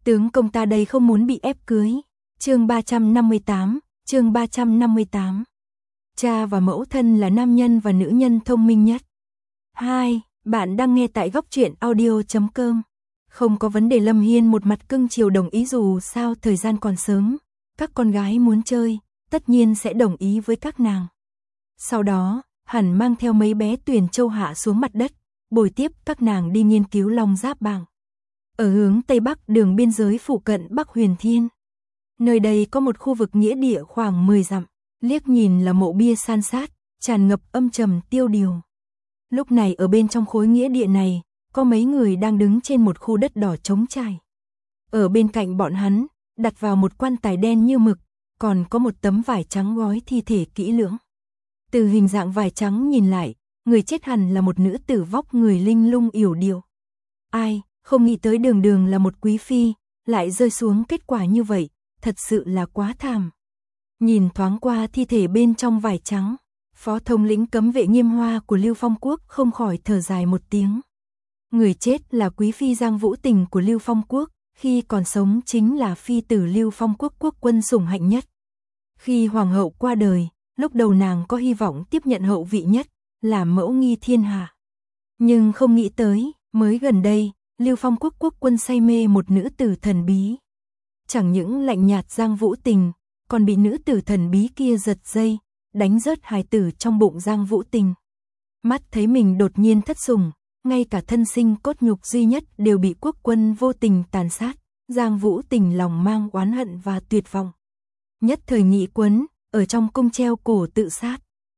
Tướng công ta đây không muốn bị ép cưới. Chương 358, chương 358. Cha và mẫu thân là nam nhân và nữ nhân thông minh nhất. 2. Bạn đang nghe tại góc truyện audio.com. Không có vấn đề. Lâm Hiên một mặt cưng chiều đồng ý, dù sao thời gian còn sớm, các con gái muốn chơi, tất nhiên sẽ đồng ý với các nàng. Sau đó, hẳn mang theo mấy bé Tuyền Châu hạ xuống mặt đất, bồi tiếp các nàng đi nghiên cứu Long Giáp Bảng. Ở hướng Tây Bắc đường biên giới phụ cận Bắc Huyền Thiên. Nơi đây có một khu vực nghĩa địa khoảng 10 dặm, liếc nhìn là mộ bia san sát, tràn ngập âm trầm tiêu điều. Lúc này ở bên trong khối nghĩa địa này, có mấy người đang đứng trên một khu đất đỏ trống trải. Ở bên cạnh bọn hắn, đặt vào một quan tài đen như mực, còn có một tấm vải trắng gói thi thể kỹ lưỡng. Từ hình dạng vải trắng nhìn lại, người chết hẳn là một nữ tử vóc người linh lung yểu điệu. Ai, không nghĩ tới đường đường là một quý phi, lại rơi xuống kết quả như vậy, thật sự là quá thảm. Nhìn thoáng qua thi thể bên trong vải trắng, phó thống lĩnh cấm vệ Nghiêm Hoa của Lưu Phong Quốc không khỏi thở dài một tiếng. Người chết là quý phi Giang Vũ Tình của Lưu Phong Quốc, khi còn sống chính là phi tử Lưu Phong Quốc quốc quân sủng hạnh nhất. Khi hoàng hậu qua đời, lúc đầu nàng có hy vọng tiếp nhận hậu vị nhất, làm mẫu nghi thiên hạ. Nhưng không nghĩ tới, mới gần đây, Lưu Phong Quốc quốc quân say mê một nữ tử thần bí. Chẳng những lạnh nhạt Giang Vũ Tình, còn bị nữ tử thần bí kia giật dây, đánh rớt hài tử trong bụng Giang Vũ Tình. Mắt thấy mình đột nhiên thất sủng, ngay cả thân sinh cốt nhục duy nhất đều bị quốc quân vô tình tàn sát, Giang Vũ Tình lòng mang oán hận và tuyệt vọng. Nhất thời nghị quấn, ở trong cung treo cổ tự sát.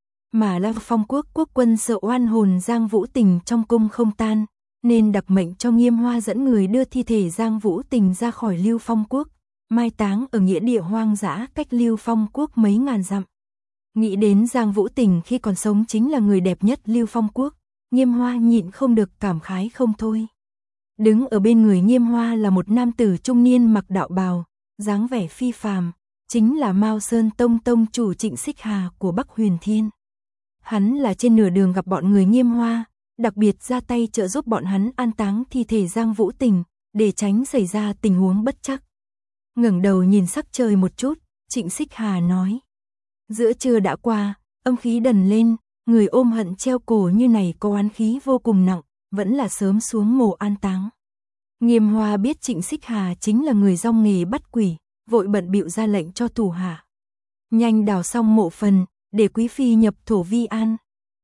Mà Lưu Phong Quốc quốc quân sợ oan hồn Giang Vũ Tình trong cung không tan, nên đặc mệnh cho Nghiêm Hoa dẫn người đưa thi thể Giang Vũ Tình ra khỏi Lưu Phong Quốc, mai táng ở nghĩa địa hoang dã cách Lưu Phong Quốc mấy ngàn dặm. Nghĩ đến Giang Vũ Tình khi còn sống chính là người đẹp nhất Lưu Phong Quốc, Nghiêm Hoa nhịn không được cảm khái không thôi. Đứng ở bên người Nghiêm Hoa là một nam tử trung niên mặc đạo bào, dáng vẻ phi phàm, chính là Mao Sơn Tông tông chủ Trịnh Xích Hà của Bắc Huyền Thiên. Hắn là trên nửa đường gặp bọn người Nghiêm Hoa, đặc biệt ra tay trợ giúp bọn hắn an táng thi thể Giang Vũ Tình, để tránh xảy ra tình huống bất trắc. Ngẩng đầu nhìn sắc trời một chút, Trịnh Xích Hà nói: giữa trưa đã qua, âm khí đần lên, người ôm hận treo cổ như này có oán khí vô cùng nặng, vẫn là sớm xuống mồ an táng. Nghiêm Hoa biết Trịnh Xích Hà chính là người dong nghề bắt quỷ, vội bận bịu ra lệnh cho thủ hạ: nhanh đào xong mộ phần, để quý phi nhập thổ vi an.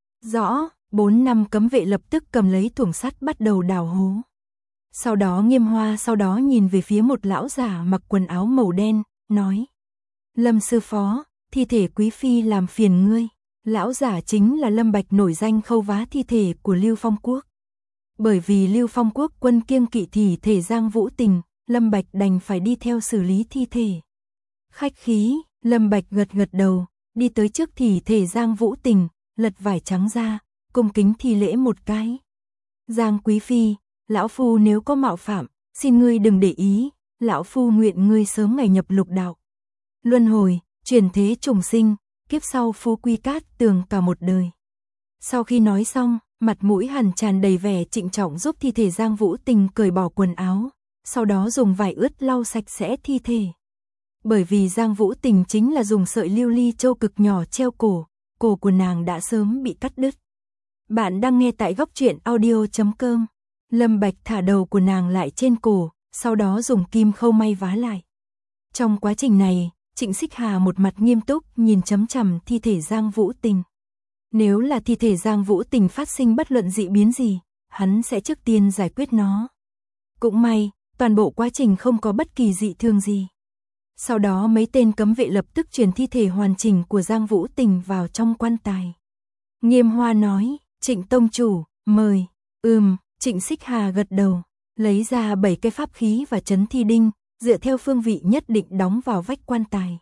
Rõ. 4 năm cấm vệ lập tức cầm lấy thuồng sắt bắt đầu đào hố. Sau đó Nghiêm Hoa nhìn về phía một lão giả mặc quần áo màu đen, nói: Lâm sư phó, thi thể quý phi làm phiền ngươi. Lão giả chính là Lâm Bạch, nổi danh khâu vá thi thể của Lưu Phong Quốc. Bởi vì Lưu Phong Quốc quân kiêng kỵ thi thể Giang Vũ Tình, Lâm Bạch đành phải đi theo xử lý thi thể. Khách khí, Lâm Bạch gật đầu, đi tới trước thi thể Giang Vũ Tình, lật vải trắng ra, cung kính thi lễ một cái. Giang quý phi, lão phu nếu có mạo phạm, xin ngươi đừng để ý, lão phu nguyện ngươi sớm ngày nhập lục đạo, luân hồi, chuyển thế trùng sinh, kiếp sau phú quý cát tường cả một đời. Sau khi nói xong, mặt mũi hằn tràn đầy vẻ trịnh trọng giúp thi thể Giang Vũ Tình cởi bỏ quần áo, sau đó dùng vải ướt lau sạch sẽ thi thể. Bởi vì Giang Vũ Tình chính là dùng sợi lưu ly châu cực nhỏ treo cổ của nàng đã sớm bị cắt đứt. Bạn đang nghe tại góc truyện audio.com. Lâm Bạch thả đầu của nàng lại trên cổ, sau đó dùng kim khâu may vá lại. Trong quá trình này, Trịnh Xích Hà một mặt nghiêm túc nhìn chằm chằm thi thể Giang Vũ Tình. Nếu là thi thể Giang Vũ Tình phát sinh bất luận dị biến gì, hắn sẽ trước tiên giải quyết nó. Cũng may, toàn bộ quá trình không có bất kỳ dị thương gì. Sau đó mấy tên cấm vệ lập tức chuyển thi thể hoàn chỉnh của Giang Vũ Tình vào trong quan tài. Nghiêm Hoa nói: Trịnh tông chủ, mời. Trịnh Xích Hà gật đầu, lấy ra 7 cái pháp khí và trấn thi đinh, dựa theo phương vị nhất định đóng vào vách quan tài.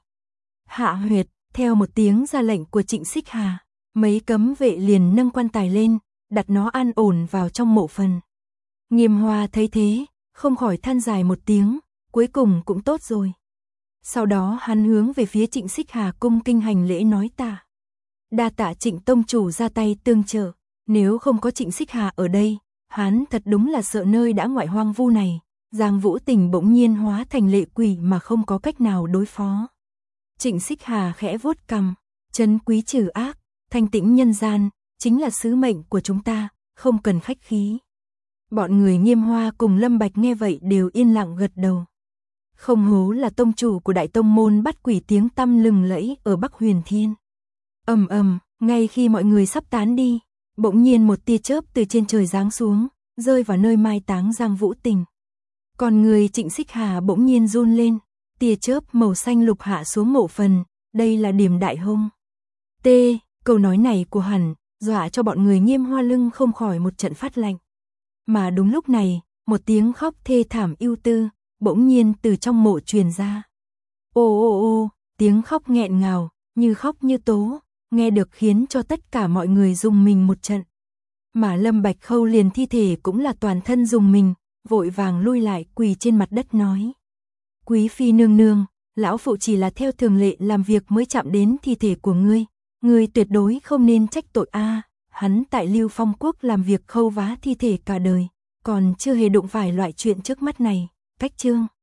Hạ huyệt, theo một tiếng ra lệnh của Trịnh Xích Hà, mấy cấm vệ liền nâng quan tài lên, đặt nó an ổn vào trong mộ phần. Nghiêm Hoa thấy thế, không khỏi than dài một tiếng, cuối cùng cũng tốt rồi. Sau đó hắn hướng về phía Trịnh Xích Hà cung kinh hành lễ nói: đa tạ Trịnh tông chủ ra tay tương trợ, nếu không có Trịnh Xích Hà ở đây, hắn thật đúng là sợ nơi đã ngoại hoang vu này, Giang Vũ Tình bỗng nhiên hóa thành lệ quỷ mà không có cách nào đối phó. Trịnh Xích Hà khẽ vuốt cằm, trấn quý trừ ác, thanh tĩnh nhân gian, chính là sứ mệnh của chúng ta, không cần khách khí. Bọn người Nghiêm Hoa cùng Lâm Bạch nghe vậy đều yên lặng gật đầu. Không hố là tông chủ của đại tông môn bắt quỷ tiếng tăm lừng lẫy ở Bắc Huyền Thiên. Ầm ầm, ngay khi mọi người sắp tán đi, bỗng nhiên một tia chớp từ trên trời giáng xuống, rơi vào nơi mai táng Giang Vũ Tình. Còn người Trịnh Xích Hà bỗng nhiên run lên, tia chớp màu xanh lục hạ xuống mộ phần, đây là điểm đại hung. Câu nói này của hắn, dọa cho bọn người Nghiêm Hoa lưng không khỏi một trận phát lạnh. Mà đúng lúc này, một tiếng khóc thê thảm ưu tư, bỗng nhiên từ trong mộ truyền ra. Ô, tiếng khóc nghẹn ngào, như khóc như tố, nghe được khiến cho tất cả mọi người rùng mình một trận. Mà Lâm Bạch Khâu liền thi thể cũng là toàn thân rùng mình, vội vàng lui lại quỳ trên mặt đất nói. Quý phi nương nương, lão phụ chỉ là theo thường lệ làm việc mới chạm đến thi thể của ngươi tuyệt đối không nên trách tội a. Hắn tại Lưu Phong Quốc làm việc khâu vá thi thể cả đời, còn chưa hề đụng phải loại chuyện trước mắt này. Cách chương